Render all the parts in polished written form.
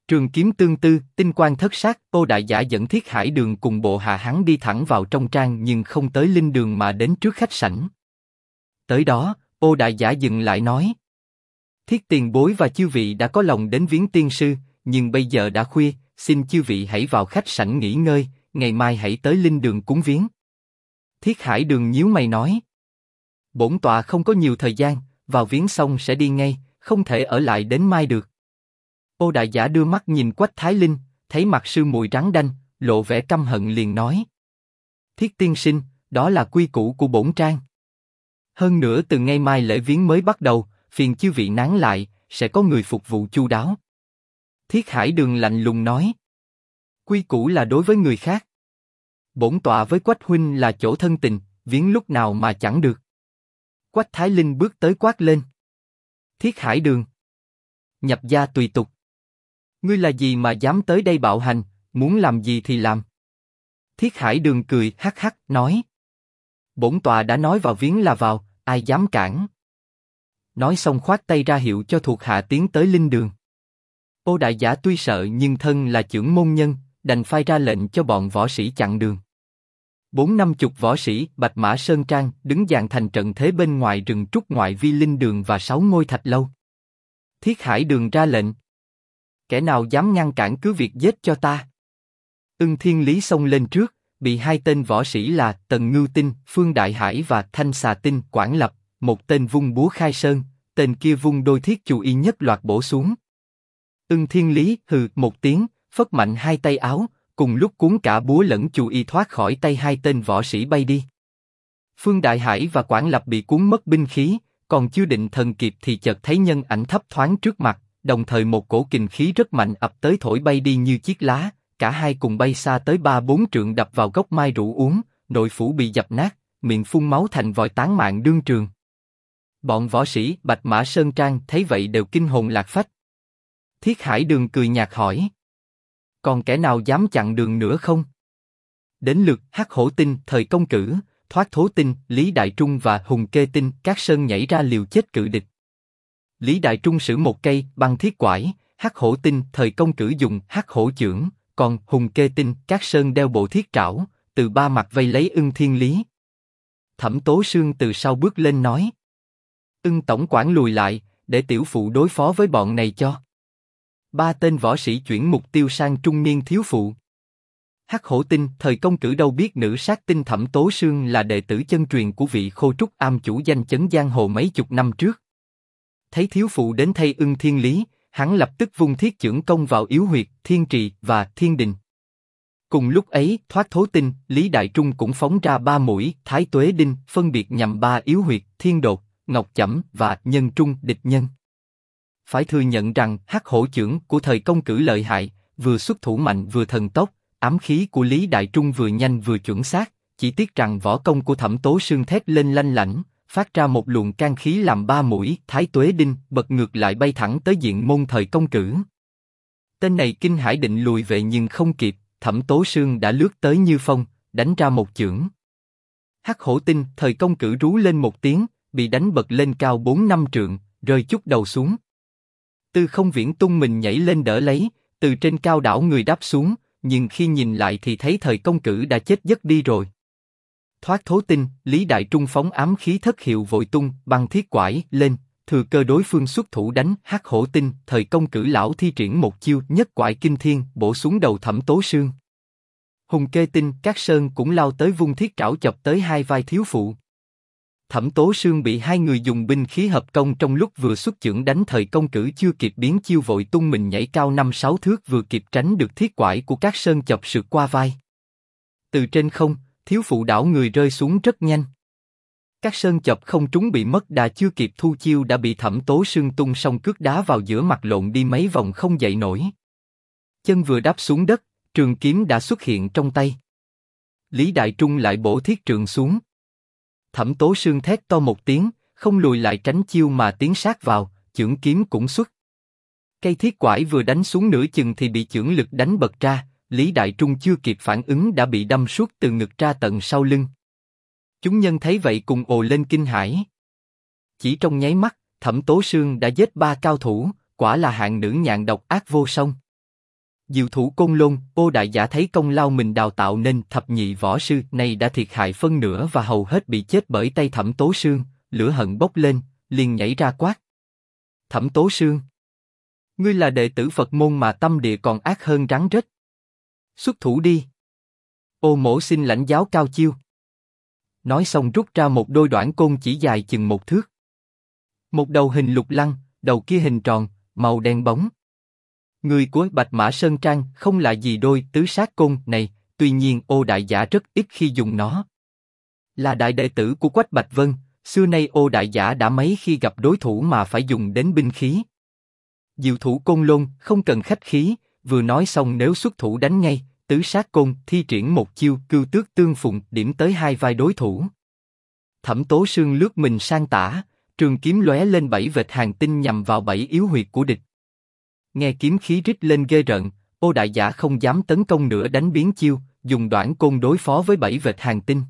Trường kiếm tương tư, tinh quang thất sát, Ô Đại Giả dẫn Thiết Hải Đường cùng bộ hạ hắn đi thẳng vào trong trang nhưng không tới linh đường mà đến trước khách sảnh. Tới đó, Ô Đại Giả dừng lại nói: Thiết tiền bối và chư vị đã có lòng đến viếng tiên sư, nhưng bây giờ đã khuya, xin chư vị hãy vào khách sảnh nghỉ ngơi, ngày mai hãy tới linh đường cúng viếng. Thiết Hải Đường nhíu mày nói: Bổn tọa không có nhiều thời gian, vào viếng xong sẽ đi ngay, không thể ở lại đến mai được. Ô Đại Giả đưa mắt nhìn Quách Thái Linh, thấy mặt sư muội trắng đanh, lộ vẻ căm hận liền nói: Thiết tiên sinh, đó là quy củ của bổn trang. Hơn nữa từ ngày mai lễ viếng mới bắt đầu, phiền chư vị nán lại, sẽ có người phục vụ chu đáo. Thiết Hải Đường lạnh lùng nói: Quy củ là đối với người khác. Bổn tọa với Quách huynh là chỗ thân tình, viếng lúc nào mà chẳng được. Quách Thái Linh bước tới quát lên: Thiết Hải Đường, nhập gia tùy tục. Ngươi là gì mà dám tới đây bạo hành, muốn làm gì thì làm. Thiết Hải Đường cười hắc hắc nói: Bổn tọa đã nói vào viếng là vào, ai dám cản. Nói xong khoát tay ra hiệu cho thuộc hạ tiến tới linh đường. Ô Đại Giả tuy sợ nhưng thân là chưởng môn nhân, đành phai ra lệnh cho bọn võ sĩ chặn đường. 40-50 võ sĩ Bạch Mã Sơn Trang đứng dàn thành trận thế bên ngoài rừng trúc ngoại vi linh đường và 6 ngôi thạch lâu. Thiết Hải Đường ra lệnh: Kẻ nào dám ngăn cản cứ việc giết cho ta. Ưng Thiên Lý xông lên trước, bị hai tên võ sĩ là Tần Ngưu Tinh, Phương Đại Hải và Thanh Xà Tinh quản lập, một tên vung búa khai sơn, tên kia vung đôi thiết chù y nhất loạt bổ xuống. Ưng Thiên Lý hừ một tiếng, phất mạnh hai tay áo, cùng lúc cuốn cả búa lẫn chù y thoát khỏi tay hai tên võ sĩ bay đi. Phương Đại Hải và Quản Lập bị cuốn mất binh khí, còn chưa định thần kịp thì chợt thấy nhân ảnh thấp thoáng trước mặt, đồng thời một cổ kình khí rất mạnh ập tới thổi bay đi như chiếc lá, cả hai cùng bay xa tới 3-4 trượng đập vào gốc mai rủ uống, nội phủ bị dập nát, miệng phun máu thành vòi tán mạng đương trường. Bọn võ sĩ Bạch Mã Sơn Trang thấy vậy đều kinh hồn lạc phách. Thiết Hải Đường cười nhạt hỏi: Còn kẻ nào dám chặn đường nữa không? Đến lượt Hắc Hổ Tinh, Thời Công Cử, Thoát Thố Tinh, Lý Đại Trung và Hùng Kê Tinh, Các Sơn nhảy ra liều chết cự địch. Lý Đại Trung sử một cây băng thiết quải, Hắc Hổ Tinh, Thời Công Cử dùng Hắc Hổ chưởng, còn Hùng Kê Tinh, Các Sơn đeo bộ thiết trảo, từ ba mặt vây lấy Ưng Thiên Lý. Thẩm Tố Sương từ sau bước lên nói: Ưng tổng quản lùi lại, để tiểu phụ đối phó với bọn này cho. Ba tên võ sĩ chuyển mục tiêu sang trung niên thiếu phụ. Hắc Hổ Tinh, Thời Công Cử đâu biết nữ sát tinh Thẩm Tố Sương là đệ tử chân truyền của vị Khô Trúc Am chủ danh chấn giang hồ mấy chục năm trước. Thấy thiếu phụ đến thay Ưng Thiên Lý, hắn lập tức vung thiết chưởng công vào yếu huyệt Thiên Trì và Thiên Đình. Cùng lúc ấy, Thoát Thố Tinh, Lý Đại Trung cũng phóng ra 3 mũi Thái Tuế Đinh, phân biệt nhằm 3 yếu huyệt Thiên Đột, Ngọc Chẩm và Nhân Trung địch nhân. Phải thừa nhận rằng Hắc Hổ chưởng của Thời Công Cử lợi hại, vừa xuất thủ mạnh vừa thần tốc, ám khí của Lý Đại Trung vừa nhanh vừa chuẩn xác, chỉ tiếc rằng võ công của Thẩm Tố Sương thét lên lanh lảnh, phát ra một luồng can khí làm 3 mũi Thái Tuế Đinh bật ngược lại bay thẳng tới diện môn Thời Công Cử. Tên này kinh hãi định lùi về nhưng không kịp, Thẩm Tố Sương đã lướt tới như phong, đánh ra một chưởng. Hắc Hổ Tinh, Thời Công Cử rú lên một tiếng, bị đánh bật lên cao 4-5 trượng, rơi chút đầu xuống. Tư Không Viễn tung mình nhảy lên đỡ lấy, từ trên cao đảo người đáp xuống, nhưng khi nhìn lại thì thấy Thời Công Cử đã chết giấc đi rồi. Thoát Thố Tinh, Lý Đại Trung phóng ám khí thất hiệu vội tung băng thiết quải lên, thừa cơ đối phương xuất thủ đánh. Hắc Hổ Tinh, Thời Công Cử lão thi triển một chiêu nhất quải kinh thiên bổ xuống đầu Thẩm Tố Sương. Hùng Kê Tinh, Các Sơn cũng lao tới vung thiết trảo chọc tới hai vai thiếu phụ. Thẩm Tố Sương bị hai người dùng binh khí hợp công trong lúc vừa xuất chưởng đánh. Thời Công Cử chưa kịp biến chiêu vội tung mình nhảy cao 5-6 thước vừa kịp tránh được thiết quải của Các Sơn chọc sượt qua vai. Từ trên không, thiếu phụ đảo người rơi xuống rất nhanh. Các Sơn chọc không trúng bị mất đà chưa kịp thu chiêu đã bị Thẩm Tố Sương tung song cước đá vào giữa mặt lộn đi mấy vòng không dậy nổi. Chân vừa đáp xuống đất, trường kiếm đã xuất hiện trong tay. Lý Đại Trung lại bổ thiết trường xuống. Thẩm Tố Sương thét to một tiếng, không lùi lại tránh chiêu mà tiến sát vào, chưởng kiếm cũng xuất. Cây thiết quải vừa đánh xuống nửa chừng thì bị chưởng lực đánh bật ra, Lý Đại Trung chưa kịp phản ứng đã bị đâm suốt từ ngực ra tận sau lưng. Chúng nhân thấy vậy cùng ồ lên kinh hãi. Chỉ trong nháy mắt, Thẩm Tố Sương đã giết 3 cao thủ, quả là hạng nữ nhạn độc ác vô song. Diệu thủ Côn Lôn, Ô Đại Giả thấy công lao mình đào tạo nên thập nhị võ sư này đã thiệt hại phân nửa và hầu hết bị chết bởi tay Thẩm Tố Sương, lửa hận bốc lên, liền nhảy ra quát. Thẩm Tố Sương, ngươi là đệ tử Phật môn mà tâm địa còn ác hơn rắn rết. Xuất thủ đi. Ô Mỗ xin lãnh giáo cao chiêu. Nói xong rút ra một đôi đoản côn chỉ dài chừng 1 thước. Một đầu hình lục lăng, đầu kia hình tròn, màu đen bóng. Người của Bạch Mã Sơn Trang không lạ gì đôi tứ sát côn này, tuy nhiên Ô Đại Giả rất ít khi dùng nó. Là đại đệ tử của Quách Bạch Vân, xưa nay Ô Đại Giả đã mấy khi gặp đối thủ mà phải dùng đến binh khí. Diệu thủ Côn Lôn không cần khách khí, vừa nói xong nếu xuất thủ đánh ngay, tứ sát côn thi triển một chiêu cưu tước tương phùng điểm tới hai vai đối thủ. Thẩm Tố Sương lướt mình sang tả, trường kiếm lóe lên 7 vệt hàn tinh nhằm vào 7 yếu huyệt của địch. Nghe kiếm khí rít lên ghê rợn, Ô Đại Giả không dám tấn công nữa đánh biến chiêu, dùng đoản côn đối phó với 7 vệt hàn tinh.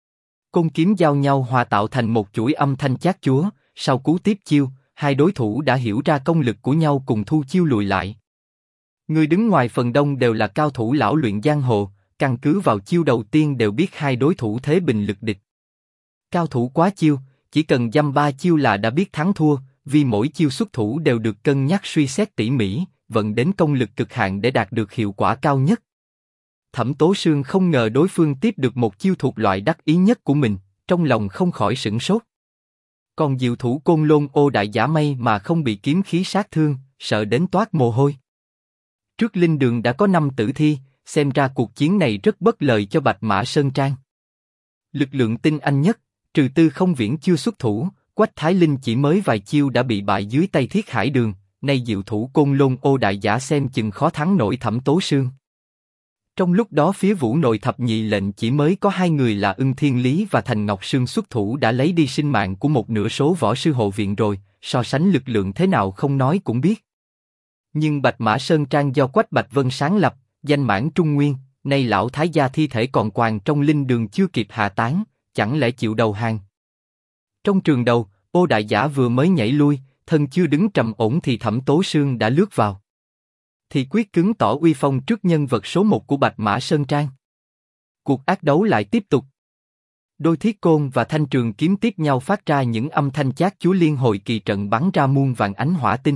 Côn kiếm giao nhau hòa tạo thành một chuỗi âm thanh chát chúa, sau cú tiếp chiêu, hai đối thủ đã hiểu ra công lực của nhau cùng thu chiêu lùi lại. Người đứng ngoài phần đông đều là cao thủ lão luyện giang hồ, căn cứ vào chiêu đầu tiên đều biết hai đối thủ thế bình lực địch. Cao thủ quá chiêu, chỉ cần dăm 3 chiêu là đã biết thắng thua, vì mỗi chiêu xuất thủ đều được cân nhắc suy xét tỉ mỉ, vận đến công lực cực hạn để đạt được hiệu quả cao nhất. Thẩm Tố Sương không ngờ đối phương tiếp được một chiêu thuộc loại đắc ý nhất của mình, trong lòng không khỏi sửng sốt. Còn diệu thủ Côn Lôn Ô Đại Giả may mà không bị kiếm khí sát thương, sợ đến toát mồ hôi. Trước linh đường đã có 5 tử thi, xem ra cuộc chiến này rất bất lợi cho Bạch Mã Sơn Trang. Lực lượng tinh anh nhất, trừ Tư Không Viễn chưa xuất thủ, Quách Thái Linh chỉ mới vài chiêu đã bị bại dưới tay Thiết Hải Đường, nay diệu thủ Côn Lôn Ô Đại Giả xem chừng khó thắng nổi Thẩm Tố Sương. Trong lúc đó phía Vũ Nội thập nhị lệnh chỉ mới có 2 người là Ưng Thiên Lý và Thành Ngọc Sương xuất thủ đã lấy đi sinh mạng của một nửa số võ sư hộ viện rồi, so sánh lực lượng thế nào không nói cũng biết. Nhưng Bạch Mã Sơn Trang do Quách Bạch Vân sáng lập, danh mãn Trung Nguyên, nay lão thái gia thi thể còn quàng trong linh đường chưa kịp hạ táng, chẳng lẽ chịu đầu hàng? Trong trường đầu, Ô Đại Giả vừa mới nhảy lui, thân chưa đứng trầm ổn thì Thẩm Tố Sương đã lướt vào. Thì quyết cứng tỏ uy phong trước nhân vật số 1 của Bạch Mã Sơn Trang. Cuộc ác đấu lại tiếp tục. Đôi thiết côn và thanh trường kiếm tiếp nhau phát ra những âm thanh chát chúa liên hồi kỳ trận bắn ra muôn vạn ánh hỏa tinh.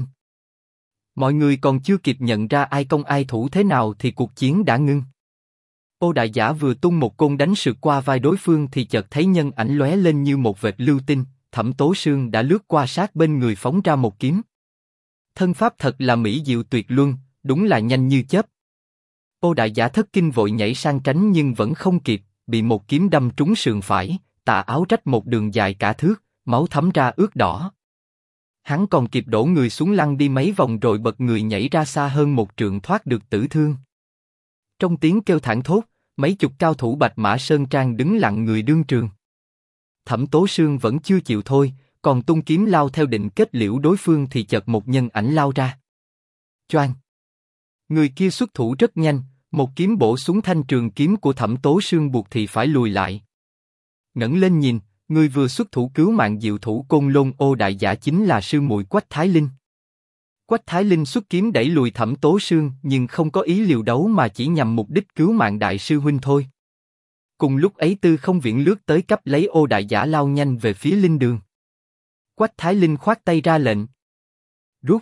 Mọi người còn chưa kịp nhận ra ai công ai thủ thế nào thì cuộc chiến đã ngưng. Ô Đại Giả vừa tung một côn đánh sượt qua vai đối phương thì chợt thấy nhân ảnh lóe lên như một vệt lưu tinh, Thẩm Tố Sương đã lướt qua sát bên người phóng ra một kiếm. Thân pháp thật là mỹ diệu tuyệt luân, đúng là nhanh như chớp. Ô Đại Giả thất kinh vội nhảy sang tránh nhưng vẫn không kịp, bị một kiếm đâm trúng sườn phải, tà áo rách một đường dài cả thước, máu thấm ra ướt đỏ. Hắn còn kịp đổ người xuống lăn đi mấy vòng rồi bật người nhảy ra xa hơn 1 trượng thoát được tử thương. Trong tiếng kêu thảng thốt, mấy chục cao thủ Bạch Mã Sơn Trang đứng lặng người đương trường. Thẩm Tố Sương vẫn chưa chịu thôi, còn tung kiếm lao theo định kết liễu đối phương thì chợt một nhân ảnh lao ra. Choang! Người kia xuất thủ rất nhanh, một kiếm bổ xuống thanh trường kiếm của Thẩm Tố Sương buộc thì phải lùi lại. Ngẩng lên nhìn, người vừa xuất thủ cứu mạng diệu thủ Côn Lôn Ô Đại Giả chính là sư muội Quách Thái Linh. Quách Thái Linh xuất kiếm đẩy lùi Thẩm Tố Sương nhưng không có ý liều đấu mà chỉ nhằm mục đích cứu mạng đại sư huynh thôi. Cùng lúc ấy Tư Không Viễn lướt tới cấp lấy Ô Đại Giả lao nhanh về phía linh đường. Quách Thái Linh khoát tay ra lệnh. Rút!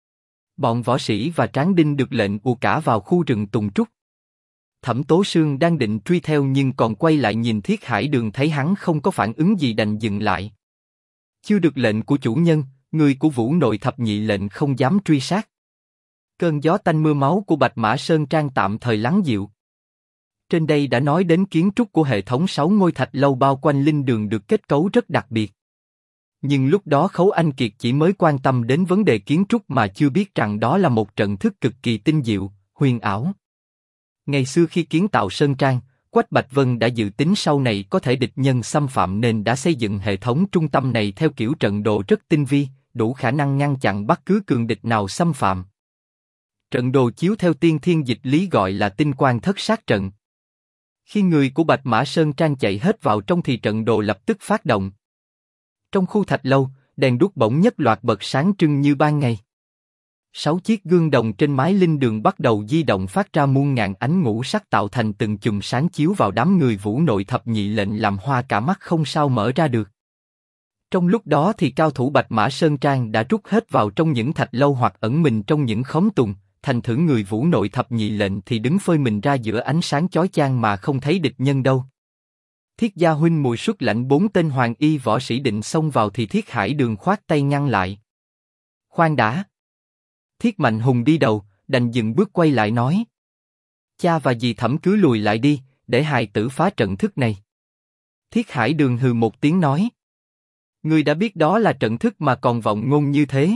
Bọn võ sĩ và tráng đinh được lệnh ùa cả vào khu rừng tùng trúc. Thẩm Tố Sương đang định truy theo nhưng còn quay lại nhìn Thiết Hải Đường thấy hắn không có phản ứng gì đành dừng lại. Chưa được lệnh của chủ nhân, người của Vũ Nội thập nhị lệnh không dám truy sát. Cơn gió tanh mưa máu của Bạch Mã Sơn Trang tạm thời lắng dịu. Trên đây đã nói đến kiến trúc của hệ thống 6 ngôi thạch lâu bao quanh linh đường được kết cấu rất đặc biệt. Nhưng lúc đó Khấu Anh Kiệt chỉ mới quan tâm đến vấn đề kiến trúc mà chưa biết rằng đó là một trận thức cực kỳ tinh diệu, huyền ảo. Ngày xưa khi kiến tạo Sơn Trang, Quách Bạch Vân đã dự tính sau này có thể địch nhân xâm phạm nên đã xây dựng hệ thống trung tâm này theo kiểu trận đồ rất tinh vi, đủ khả năng ngăn chặn bất cứ cường địch nào xâm phạm. Trận đồ chiếu theo tiên thiên dịch lý gọi là tinh quang thất sát trận. Khi người của Bạch Mã Sơn Trang chạy hết vào trong thì trận đồ lập tức phát động. Trong khu thạch lâu, đèn đuốc bỗng nhất loạt bật sáng trưng như ban ngày. 6 chiếc gương đồng trên mái linh đường bắt đầu di động phát ra muôn ngàn ánh ngũ sắc tạo thành từng chùm sáng chiếu vào đám người Vũ Nội thập nhị lệnh làm hoa cả mắt không sao mở ra được. Trong lúc đó thì cao thủ Bạch Mã Sơn Trang đã rút hết vào trong những thạch lâu hoặc ẩn mình trong những khóm tùng, thành thử người Vũ Nội thập nhị lệnh thì đứng phơi mình ra giữa ánh sáng chói chang mà không thấy địch nhân đâu. Thiết Gia huynh Mùi xuất lãnh 4 tên hoàng y võ sĩ định xông vào thì Thiết Hải Đường khoát tay ngăn lại. Khoan đã. Thiết Mạnh Hùng đi đầu, đành dừng bước quay lại nói. Cha và dì Thẩm cứ lùi lại đi, để hài tử phá trận thức này. Thiết Hải Đường hừ một tiếng nói. Ngươi đã biết đó là trận thức mà còn vọng ngôn như thế.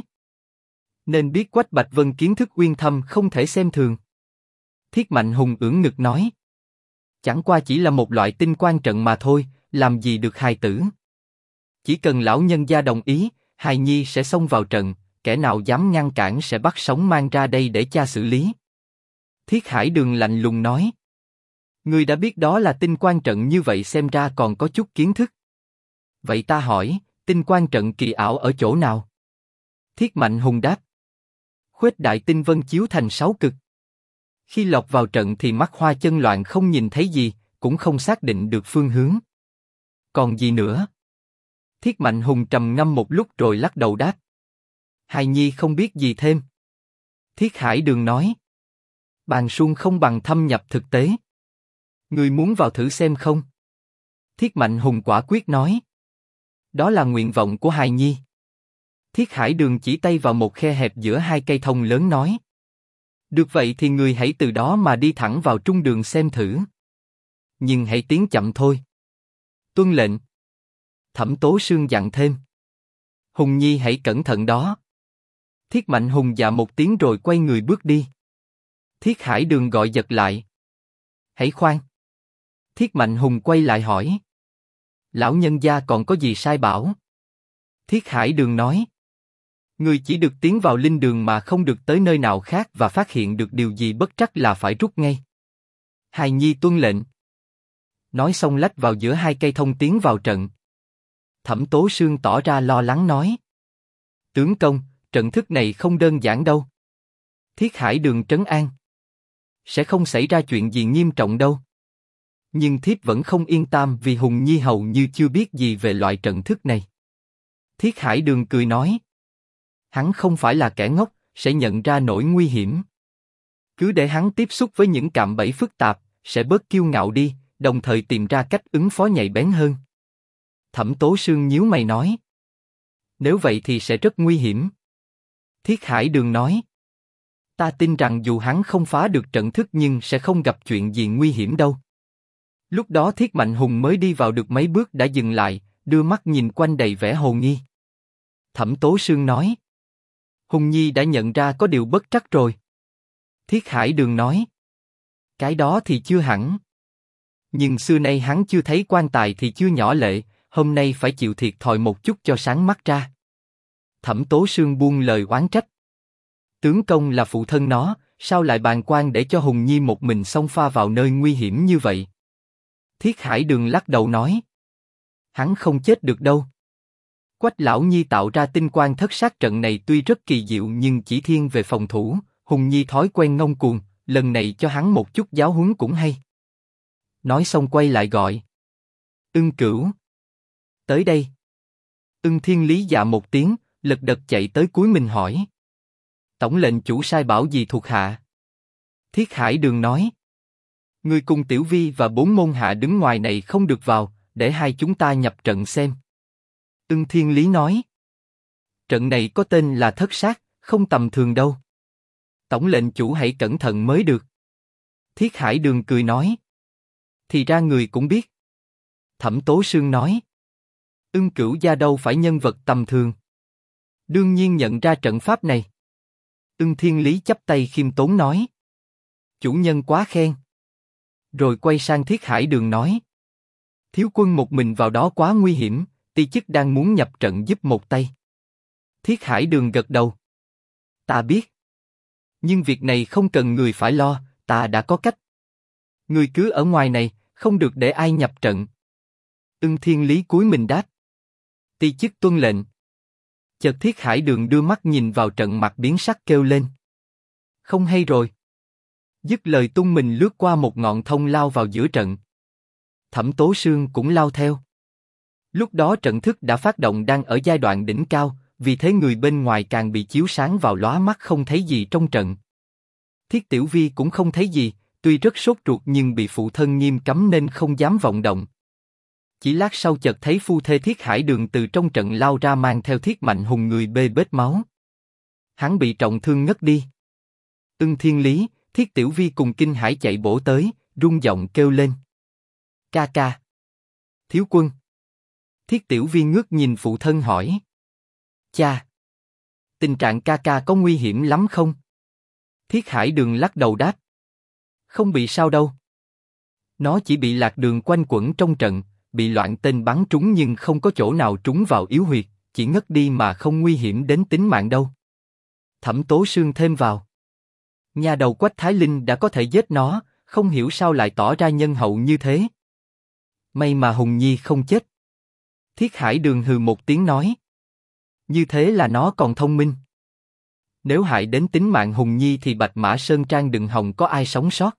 Nên biết Quách Bạch Vân kiến thức uyên thâm không thể xem thường. Thiết Mạnh Hùng ưỡn ngực nói. Chẳng qua chỉ là một loại tinh quan trận mà thôi, làm gì được hài tử. Chỉ cần lão nhân gia đồng ý, hài nhi sẽ xông vào trận, kẻ nào dám ngăn cản sẽ bắt sống mang ra đây để cha xử lý. Thiết Hải Đường lạnh lùng nói. Ngươi đã biết đó là tinh quan trận như vậy xem ra còn có chút kiến thức. Vậy ta hỏi, tinh quan trận kỳ ảo ở chỗ nào? Thiết Mạnh Hùng đáp. Khuếch đại tinh vân chiếu thành 6 cực. Khi lọt vào trận thì mắt hoa chân loạn không nhìn thấy gì, cũng không xác định được phương hướng. Còn gì nữa? Thiết Mạnh Hùng trầm ngâm một lúc rồi lắc đầu đáp. Hài nhi không biết gì thêm. Thiết Hải Đường nói. Bàn suông không bằng thâm nhập thực tế. Ngươi muốn vào thử xem không? Thiết Mạnh Hùng quả quyết nói. Đó là nguyện vọng của hài nhi. Thiết Hải Đường chỉ tay vào một khe hẹp giữa hai cây thông lớn nói. Được vậy thì người hãy từ đó mà đi thẳng vào trung đường xem thử. Nhưng hãy tiến chậm thôi. Tuân lệnh. Thẩm Tố Sương dặn thêm. Hùng nhi hãy cẩn thận đó. Thiết Mạnh Hùng dạ một tiếng rồi quay người bước đi. Thiết Hải Đường gọi giật lại. Hãy khoan. Thiết Mạnh Hùng quay lại hỏi. Lão nhân gia còn có gì sai bảo? Thiết Hải Đường nói. Người chỉ được tiến vào linh đường mà không được tới nơi nào khác và phát hiện được điều gì bất trắc là phải rút ngay. Hài nhi tuân lệnh. Nói xong lách vào giữa hai cây thông tiến vào trận. Thẩm Tố Sương tỏ ra lo lắng nói. Tướng công, trận thức này không đơn giản đâu. Thiết Hải Đường trấn an. Sẽ không xảy ra chuyện gì nghiêm trọng đâu. Nhưng thiếp vẫn không yên tâm vì Hùng Nhi hầu như chưa biết gì về loại trận thức này. Thiết Hải Đường cười nói. Hắn không phải là kẻ ngốc, sẽ nhận ra nỗi nguy hiểm. Cứ để hắn tiếp xúc với những cạm bẫy phức tạp, sẽ bớt kiêu ngạo đi, đồng thời tìm ra cách ứng phó nhạy bén hơn. Thẩm Tố Sương nhíu mày nói. Nếu vậy thì sẽ rất nguy hiểm. Thiết Hải Đường nói. Ta tin rằng dù hắn không phá được trận thức nhưng sẽ không gặp chuyện gì nguy hiểm đâu. Lúc đó Thiết Mạnh Hùng mới đi vào được mấy bước đã dừng lại, đưa mắt nhìn quanh đầy vẻ hồ nghi. Thẩm Tố Sương nói. Hùng Nhi đã nhận ra có điều bất trắc rồi. Thiết Hải Đường nói. Cái đó thì chưa hẳn. Nhưng xưa nay hắn chưa thấy quan tài thì chưa nhỏ lệ, hôm nay phải chịu thiệt thòi một chút cho sáng mắt ra. Thẩm Tố Sương buông lời oán trách. Tướng công là phụ thân nó, sao lại bàng quan để cho Hùng Nhi một mình xông pha vào nơi nguy hiểm như vậy? Thiết Hải Đường lắc đầu nói. Hắn không chết được đâu. Quách lão nhi tạo ra tinh quan thất sát trận này tuy rất kỳ diệu nhưng chỉ thiên về phòng thủ, Hùng Nhi thói quen ngông cuồng, lần này cho hắn một chút giáo huấn cũng hay. Nói xong quay lại gọi. Ưng Cửu. Tới đây. Ưng Thiên Lý dạ một tiếng, lật đật chạy tới cúi mình hỏi. Tổng lệnh chủ sai bảo gì thuộc hạ? Thiết Hải Đường nói. Ngươi cùng Tiểu Vi và 4 môn hạ đứng ngoài này không được vào, để hai chúng ta nhập trận xem. Ưng Thiên Lý nói. Trận này có tên là thất sát, không tầm thường đâu. Tổng lệnh chủ hãy cẩn thận mới được. Thiết Hải Đường cười nói. Thì ra người cũng biết. Thẩm Tố Sương nói. Ưng Cửu gia đâu phải nhân vật tầm thường. Đương nhiên nhận ra trận pháp này. Ưng Thiên Lý chắp tay khiêm tốn nói. Chủ nhân quá khen. Rồi quay sang Thiết Hải Đường nói. Thiếu quân một mình vào đó quá nguy hiểm, ti chức đang muốn nhập trận giúp một tay. Thiết Hải Đường gật đầu. Ta biết. Nhưng việc này không cần người phải lo, ta đã có cách. Người cứ ở ngoài này, không được để ai nhập trận. Ưng Thiên Lý cúi mình đáp. Ti chức tuân lệnh. Chợt Thiết Hải Đường đưa mắt nhìn vào trận mặt biến sắc kêu lên. Không hay rồi. Dứt lời tung mình lướt qua một ngọn thông lao vào giữa trận. Thẩm Tố Sương cũng lao theo. Lúc đó trận thức đã phát động đang ở giai đoạn đỉnh cao, vì thế người bên ngoài càng bị chiếu sáng vào lóa mắt không thấy gì trong trận. Thiết Tiểu Vi cũng không thấy gì, tuy rất sốt ruột nhưng bị phụ thân nghiêm cấm nên không dám vọng động. Chỉ lát sau chợt thấy phu thê Thiết Hải Đường từ trong trận lao ra mang theo Thiết Mạnh Hùng người bê bết máu. Hắn bị trọng thương ngất đi. Ưng Thiên Lý, Thiết Tiểu Vi cùng kinh hãi chạy bổ tới, rung giọng kêu lên. Ca ca. Thiếu quân. Thiết Tiểu Vi ngước nhìn phụ thân hỏi. Cha. Tình trạng ca ca có nguy hiểm lắm không? Thiết Hải Đường lắc đầu đáp. Không bị sao đâu. Nó chỉ bị lạc đường quanh quẩn trong trận, bị loạn tên bắn trúng nhưng không có chỗ nào trúng vào yếu huyệt, chỉ ngất đi mà không nguy hiểm đến tính mạng đâu. Thẩm Tố Sương thêm vào. Nhà đầu Quách Thái Linh đã có thể giết nó, không hiểu sao lại tỏ ra nhân hậu như thế. May mà Hùng Nhi không chết. Thiết Hải Đường hừ một tiếng nói. Như thế là nó còn thông minh. Nếu hại đến tính mạng Hùng Nhi thì Bạch Mã Sơn Trang đừng hòng có ai sống sót.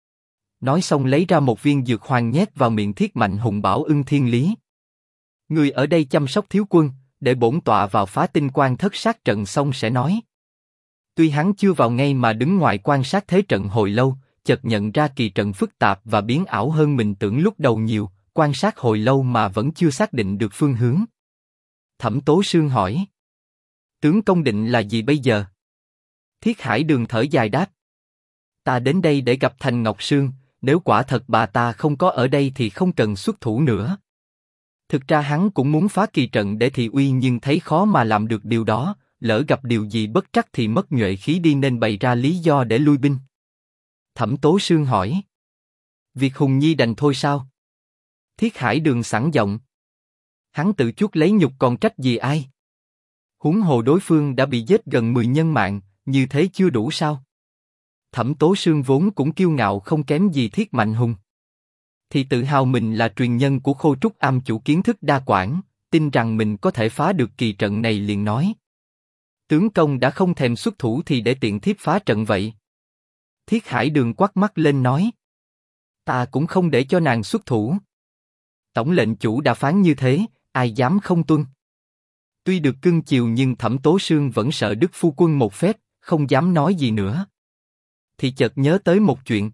Nói xong lấy ra một viên dược hoàng nhét vào miệng Thiết Mạnh Hùng bảo Ưng Thiên Lý. Người ở đây chăm sóc thiếu quân, để bổn tọa vào phá tinh quan thất sát trận xong sẽ nói. Tuy hắn chưa vào ngay mà đứng ngoài quan sát thế trận hồi lâu, chợt nhận ra kỳ trận phức tạp và biến ảo hơn mình tưởng lúc đầu nhiều, quan sát hồi lâu mà vẫn chưa xác định được phương hướng. Thẩm Tố Sương hỏi. Tướng công định là gì bây giờ? Thiết Hải Đường thở dài đáp. Ta đến đây để gặp Thành Ngọc Sương, nếu quả thật bà ta không có ở đây thì không cần xuất thủ nữa. Thực ra hắn cũng muốn phá kỳ trận để thị uy nhưng thấy khó mà làm được điều đó, lỡ gặp điều gì bất trắc thì mất nhuệ khí đi nên bày ra lý do để lui binh. Thẩm Tố Sương hỏi. Việc Hùng Nhi đành thôi sao? Thiết Hải Đường sẵn giọng. Hắn tự chuốc lấy nhục còn trách gì ai? Huống hồ đối phương đã bị giết gần 10 nhân mạng, như thế chưa đủ sao? Thẩm Tố Sương vốn cũng kiêu ngạo không kém gì Thiết Mạnh Hùng. Thì tự hào mình là truyền nhân của Khô Trúc Am chủ kiến thức đa quảng, tin rằng mình có thể phá được kỳ trận này liền nói. Tướng công đã không thèm xuất thủ thì để tiện thiếp phá trận vậy. Thiết Hải Đường quát mắt lên nói. Ta cũng không để cho nàng xuất thủ. Tổng lệnh chủ đã phán như thế, ai dám không tuân. Tuy được cưng chiều nhưng Thẩm Tố Sương vẫn sợ Đức Phu Quân một phép, không dám nói gì nữa. Thì chợt nhớ tới một chuyện.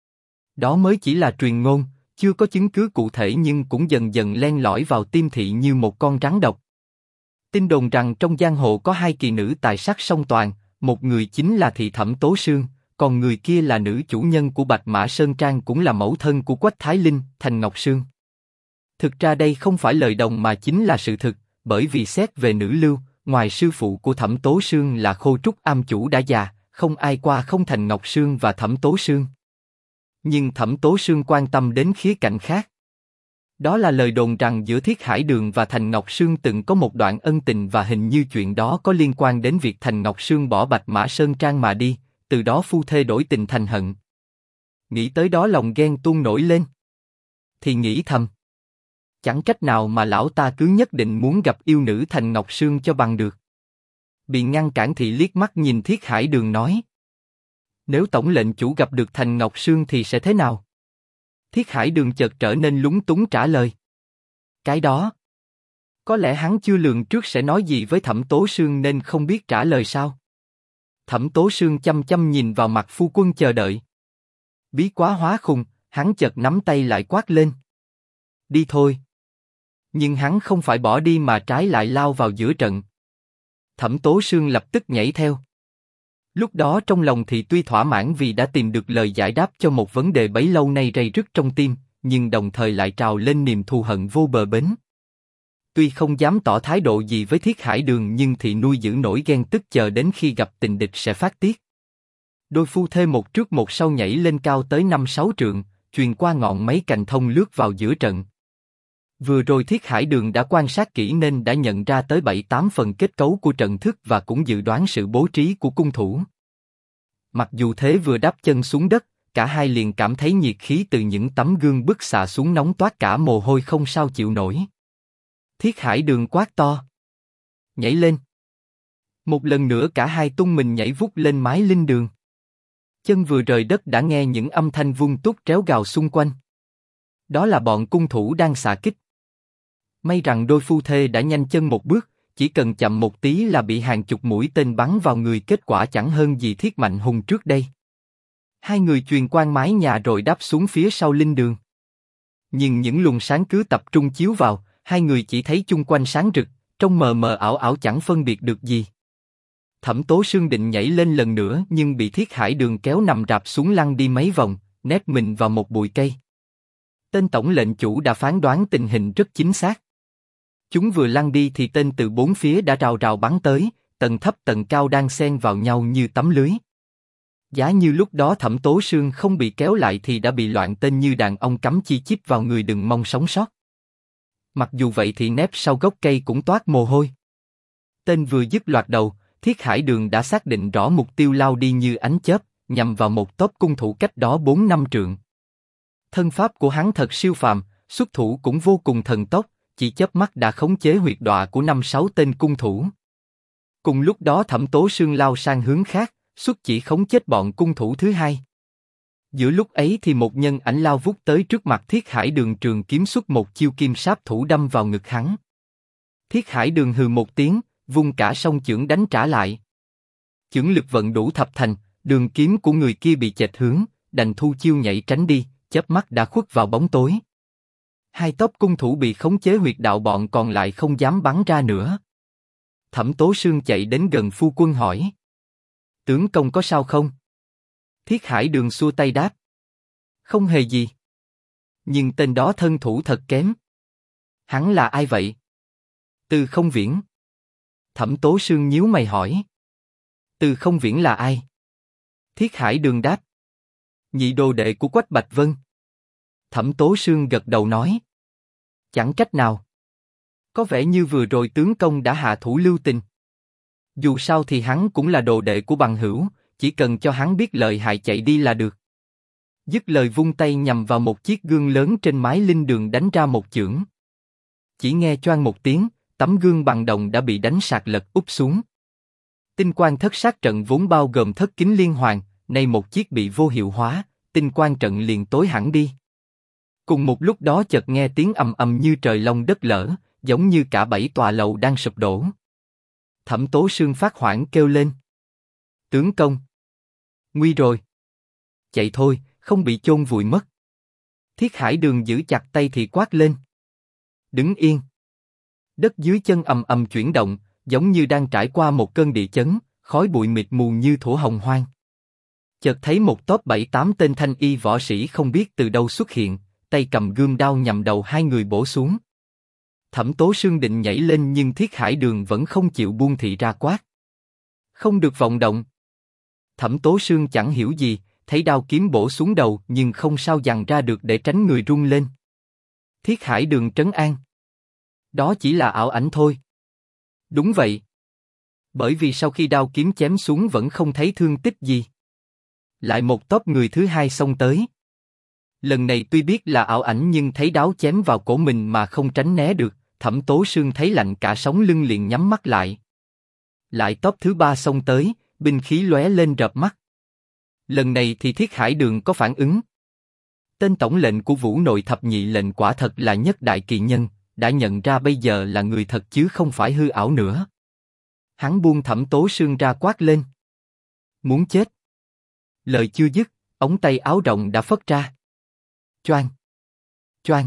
Đó mới chỉ là truyền ngôn, chưa có chứng cứ cụ thể nhưng cũng dần dần len lỏi vào tim thị như một con rắn độc. Tin đồn rằng trong giang hồ có hai kỳ nữ tài sắc song toàn, một người chính là thị Thẩm Tố Sương, còn người kia là nữ chủ nhân của Bạch Mã Sơn Trang cũng là mẫu thân của Quách Thái Linh, Thành Ngọc Sương. Thực ra đây không phải lời đồn mà chính là sự thực, bởi vì xét về nữ lưu, ngoài sư phụ của Thẩm Tố Sương là Khô Trúc Am chủ đã già, không ai qua không Thành Ngọc Sương và Thẩm Tố Sương. Nhưng Thẩm Tố Sương quan tâm đến khía cạnh khác. Đó là lời đồn rằng giữa Thiết Hải Đường và Thành Ngọc Sương từng có một đoạn ân tình và hình như chuyện đó có liên quan đến việc Thành Ngọc Sương bỏ Bạch Mã Sơn Trang mà đi, từ đó phu thê đổi tình thành hận. Nghĩ tới đó lòng ghen tuông nổi lên. Thì nghĩ thầm. Chẳng trách nào mà lão ta cứ nhất định muốn gặp yêu nữ Thành Ngọc Sương cho bằng được. Bị ngăn cản thì liếc mắt nhìn Thiết Hải Đường nói. Nếu tổng lệnh chủ gặp được Thành Ngọc Sương thì sẽ thế nào? Thiết Hải Đường chợt trở nên lúng túng trả lời. Cái đó. Có lẽ hắn chưa lường trước sẽ nói gì với Thẩm Tố Sương nên không biết trả lời sao. Thẩm Tố Sương chăm chăm nhìn vào mặt phu quân chờ đợi. Bí quá hóa khùng, hắn chợt nắm tay lại quát lên. Đi thôi. Nhưng hắn không phải bỏ đi mà trái lại lao vào giữa trận. Thẩm Tố Sương lập tức nhảy theo. Lúc đó trong lòng thì tuy thỏa mãn vì đã tìm được lời giải đáp cho một vấn đề bấy lâu nay rầy rứt trong tim, nhưng đồng thời lại trào lên niềm thù hận vô bờ bến. Tuy không dám tỏ thái độ gì với Thiết Hải Đường nhưng thì nuôi giữ nỗi ghen tức chờ đến khi gặp tình địch sẽ phát tiết. Đôi phu thê một trước một sau nhảy lên cao tới 5-6 trượng, truyền qua ngọn mấy cành thông lướt vào giữa trận. Vừa rồi Thiết Hải Đường đã quan sát kỹ nên đã nhận ra tới 7-8 phần kết cấu của trận thức và cũng dự đoán sự bố trí của cung thủ. Mặc dù thế vừa đáp chân xuống đất, cả hai liền cảm thấy nhiệt khí từ những tấm gương bức xạ xuống nóng toát cả mồ hôi không sao chịu nổi. Thiết Hải Đường quát to. Nhảy lên. Một lần nữa cả hai tung mình nhảy vút lên mái linh đường. Chân vừa rời đất đã nghe những âm thanh vung túc tréo gào xung quanh. Đó là bọn cung thủ đang xạ kích. May rằng đôi phu thê đã nhanh chân một bước, chỉ cần chậm một tí là bị hàng chục mũi tên bắn vào người, kết quả chẳng hơn gì Thiết Mạnh Hùng trước đây. Hai người chuyền qua mái nhà rồi đáp xuống phía sau linh đường. Nhưng những luồng sáng cứ tập trung chiếu vào, hai người chỉ thấy chung quanh sáng rực, trông mờ mờ ảo ảo chẳng phân biệt được gì. Thẩm Tố Sương định nhảy lên lần nữa nhưng bị Thiết Hải Đường kéo nằm rạp xuống lăn đi mấy vòng, nép mình vào một bụi cây. Tên tổng lệnh chủ đã phán đoán tình hình rất chính xác. Chúng vừa lăn đi thì tên từ bốn phía đã rào rào bắn tới, tầng thấp tầng cao đang xen vào nhau như tấm lưới. Giá như lúc đó Thẩm Tố Sương không bị kéo lại thì đã bị loạn tên như đàn ong cắm chi chít vào người, đừng mong sống sót. Mặc dù vậy thì nép sau gốc cây cũng toát mồ hôi. Tên vừa dứt loạt đầu, Thiết Hải Đường đã xác định rõ mục tiêu, lao đi như ánh chớp, nhằm vào một tốp cung thủ cách đó 4-5 trượng. Thân pháp của hắn thật siêu phàm, xuất thủ cũng vô cùng thần tốc, chỉ chớp mắt đã khống chế huyệt đọa của 5-6 tên cung thủ. Cùng lúc đó Thẩm Tố Sương lao sang hướng khác, xuất chỉ khống chết bọn cung thủ thứ hai. Giữa lúc ấy thì một nhân ảnh lao vút tới trước mặt Thiết Hải Đường, trường kiếm xuất một chiêu kim sáp thủ đâm vào ngực hắn. Thiết Hải Đường hừ một tiếng, vung cả song chưởng đánh trả lại. Chưởng lực vận đủ thập thành, đường kiếm của người kia bị chệch hướng, đành thu chiêu nhảy tránh đi, chớp mắt đã khuất vào bóng tối. Hai tốp cung thủ bị khống chế huyệt đạo, bọn còn lại không dám bắn ra nữa. Thẩm Tố Sương chạy đến gần phu quân hỏi: tướng công có sao không? Thiết Hải Đường xua tay đáp: không hề gì. Nhưng tên đó thân thủ thật kém. Hắn là ai vậy? Từ Không Viễn. Thẩm Tố Sương nhíu mày hỏi: Từ Không Viễn là ai? Thiết Hải Đường đáp: nhị đồ đệ của Quách Bạch Vân. Thẩm Tố Sương gật đầu nói: chẳng trách nào. Có vẻ như vừa rồi tướng công đã hạ thủ lưu tình. Dù sao thì hắn cũng là đồ đệ của bằng hữu, chỉ cần cho hắn biết lợi hại chạy đi là được. Dứt lời vung tay nhằm vào một chiếc gương lớn trên mái linh đường đánh ra một chưởng. Chỉ nghe choang một tiếng, tấm gương bằng đồng đã bị đánh sạt lật úp xuống. Tinh quang thất sát trận vốn bao gồm thất kính liên hoàn, nay một chiếc bị vô hiệu hóa, tinh quang trận liền tối hẳn đi. Cùng một lúc đó chợt nghe tiếng ầm ầm như trời long đất lở, giống như cả 7 tòa lầu đang sụp đổ. Thẩm Tố Sương phát hoảng kêu lên: tướng công, nguy rồi! Chạy thôi, không bị chôn vùi mất. Thiết Hải Đường giữ chặt tay thì quát lên: đứng yên! Đất dưới chân ầm ầm chuyển động, giống như đang trải qua một cơn địa chấn, khói bụi mịt mù như thổ hồng hoang. Chợt thấy một tốp 7-8 tên thanh y võ sĩ không biết từ đâu xuất hiện, tay cầm gươm đao nhằm đầu hai người bổ xuống. Thẩm Tố Sương định nhảy lên nhưng Thiết Hải Đường vẫn không chịu buông thị ra, quát: không được vọng động! Thẩm Tố Sương chẳng hiểu gì, thấy đao kiếm bổ xuống đầu nhưng không sao dằn ra được để tránh người rung lên. Thiết Hải Đường trấn an: đó chỉ là ảo ảnh thôi. Đúng vậy. Bởi vì sau khi đao kiếm chém xuống vẫn không thấy thương tích gì. Lại một tốp người thứ hai xông tới. Lần này tuy biết là ảo ảnh nhưng thấy đao chém vào cổ mình mà không tránh né được, Thẩm Tố Sương thấy lạnh cả sống lưng liền nhắm mắt lại. Lại tốp thứ ba xông tới, binh khí lóe lên rợp mắt. Lần này thì Thiết Hải Đường có phản ứng. Tên tổng lệnh của Vũ Nội Thập Nhị lệnh quả thật là nhất đại kỳ nhân, đã nhận ra bây giờ là người thật chứ không phải hư ảo nữa. Hắn buông Thẩm Tố Sương ra quát lên: muốn chết! Lời chưa dứt, ống tay áo rộng đã phất ra. Choang! Choang!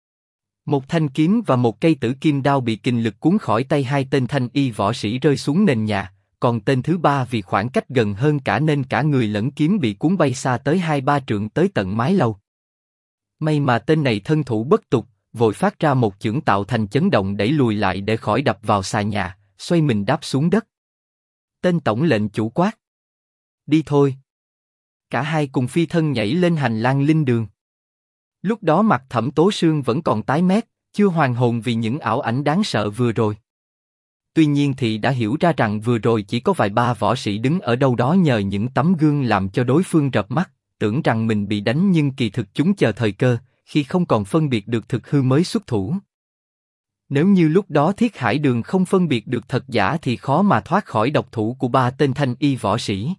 Một thanh kiếm và một cây tử kim đao bị kình lực cuốn khỏi tay hai tên thanh y võ sĩ rơi xuống nền nhà, còn tên thứ ba vì khoảng cách gần hơn cả nên cả người lẫn kiếm bị cuốn bay xa tới 2-3 trượng tới tận mái lầu. May mà tên này thân thủ bất tục, vội phát ra một chưởng tạo thành chấn động đẩy lùi lại để khỏi đập vào xà nhà, xoay mình đáp xuống đất. Tên tổng lệnh chủ quát: đi thôi! Cả hai cùng phi thân nhảy lên hành lang linh đường. Lúc đó mặt Thẩm Tố Sương vẫn còn tái mét, chưa hoàn hồn vì những ảo ảnh đáng sợ vừa rồi. Tuy nhiên thì đã hiểu ra rằng vừa rồi chỉ có vài ba võ sĩ đứng ở đâu đó nhờ những tấm gương làm cho đối phương rợp mắt, tưởng rằng mình bị đánh nhưng kỳ thực chúng chờ thời cơ, khi không còn phân biệt được thực hư mới xuất thủ. Nếu như lúc đó Thiết Hải Đường không phân biệt được thật giả thì khó mà thoát khỏi độc thủ của ba tên thanh y võ sĩ.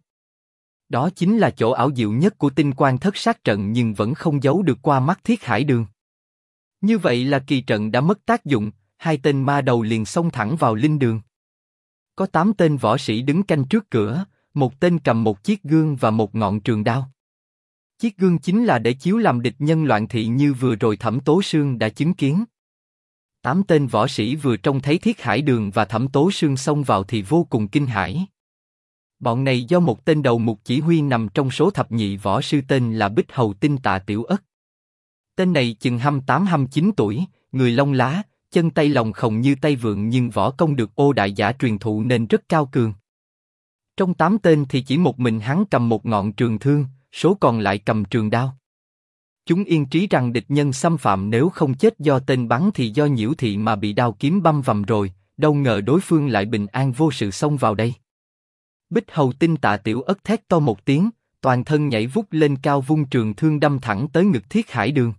Đó chính là chỗ ảo diệu nhất của tinh quang thất sát trận nhưng vẫn không giấu được qua mắt Thiết Hải Đường. Như vậy là kỳ trận đã mất tác dụng, hai tên ma đầu liền xông thẳng vào linh đường. Có 8 tên võ sĩ đứng canh trước cửa, một tên cầm một chiếc gương và một ngọn trường đao. Chiếc gương chính là để chiếu làm địch nhân loạn thị như vừa rồi Thẩm Tố Sương đã chứng kiến. 8 tên võ sĩ vừa trông thấy Thiết Hải Đường và Thẩm Tố Sương xông vào thì vô cùng kinh hãi. Bọn này do một tên đầu mục chỉ huy nằm trong số thập nhị võ sư tên là Bích Hầu Tinh Tạ Tiểu Ất. Tên này chừng 28-29 tuổi, người lông lá, chân tay lòng khồng như tay vượn nhưng võ công được Ô Đại Giả truyền thụ nên rất cao cường. Trong 8 tên thì chỉ một mình hắn cầm một ngọn trường thương, số còn lại cầm trường đao. Chúng yên trí rằng địch nhân xâm phạm nếu không chết do tên bắn thì do nhiễu thị mà bị đao kiếm băm vằm rồi, đâu ngờ đối phương lại bình an vô sự xông vào đây. Bích Hầu Tinh Tạ Tiểu Ất thét to một tiếng, toàn thân nhảy vút lên cao vung trường thương đâm thẳng tới ngực Thiết Hải Đường.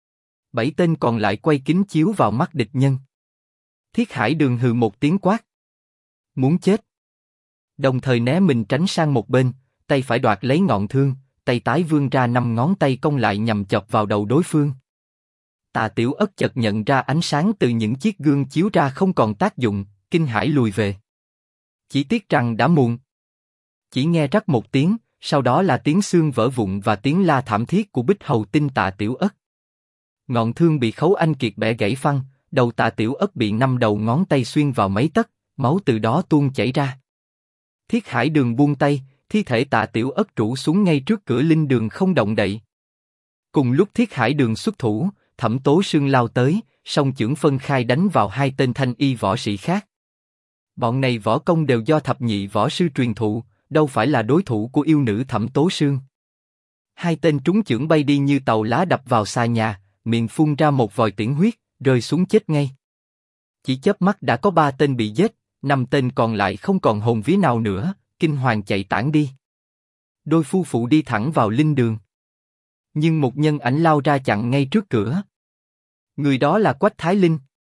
7 tên còn lại quay kính chiếu vào mắt địch nhân. Thiết Hải Đường hừ một tiếng quát. Muốn chết. Đồng thời né mình tránh sang một bên, tay phải đoạt lấy ngọn thương, tay trái vươn ra 5 ngón tay cong lại nhằm chọc vào đầu đối phương. Tạ Tiểu Ất chợt nhận ra ánh sáng từ những chiếc gương chiếu ra không còn tác dụng, kinh hãi lùi về. Chỉ tiếc rằng đã muộn. Chỉ nghe rắc một tiếng, sau đó là tiếng xương vỡ vụn và tiếng la thảm thiết của Bích Hầu Tinh Tạ Tiểu Ất. Ngọn thương bị Khấu Anh Kiệt bẻ gãy phăng, đầu Tạ Tiểu Ất bị 5 đầu ngón tay xuyên vào mấy tấc, máu từ đó tuôn chảy ra. Thiết Hải Đường buông tay, thi thể Tạ Tiểu Ất rũ xuống ngay trước cửa linh đường không động đậy. Cùng lúc Thiết Hải Đường xuất thủ, Thẩm Tố Sương lao tới, song chưởng phân khai đánh vào hai tên thanh y võ sĩ khác. Bọn này võ công đều do thập nhị võ sư truyền thụ, đâu phải là đối thủ của yêu nữ Thẩm Tố Sương. Hai tên trúng chưởng bay đi như tàu lá đập vào xà nhà, miệng phun ra một vòi tiễn huyết, rơi xuống chết ngay. Chỉ chớp mắt đã có 3 tên bị giết, 5 tên còn lại không còn hồn vía nào nữa, kinh hoàng chạy tản đi. Đôi phu phụ đi thẳng vào linh đường. Nhưng một nhân ảnh lao ra chặn ngay trước cửa. Người đó là Quách Thái Linh.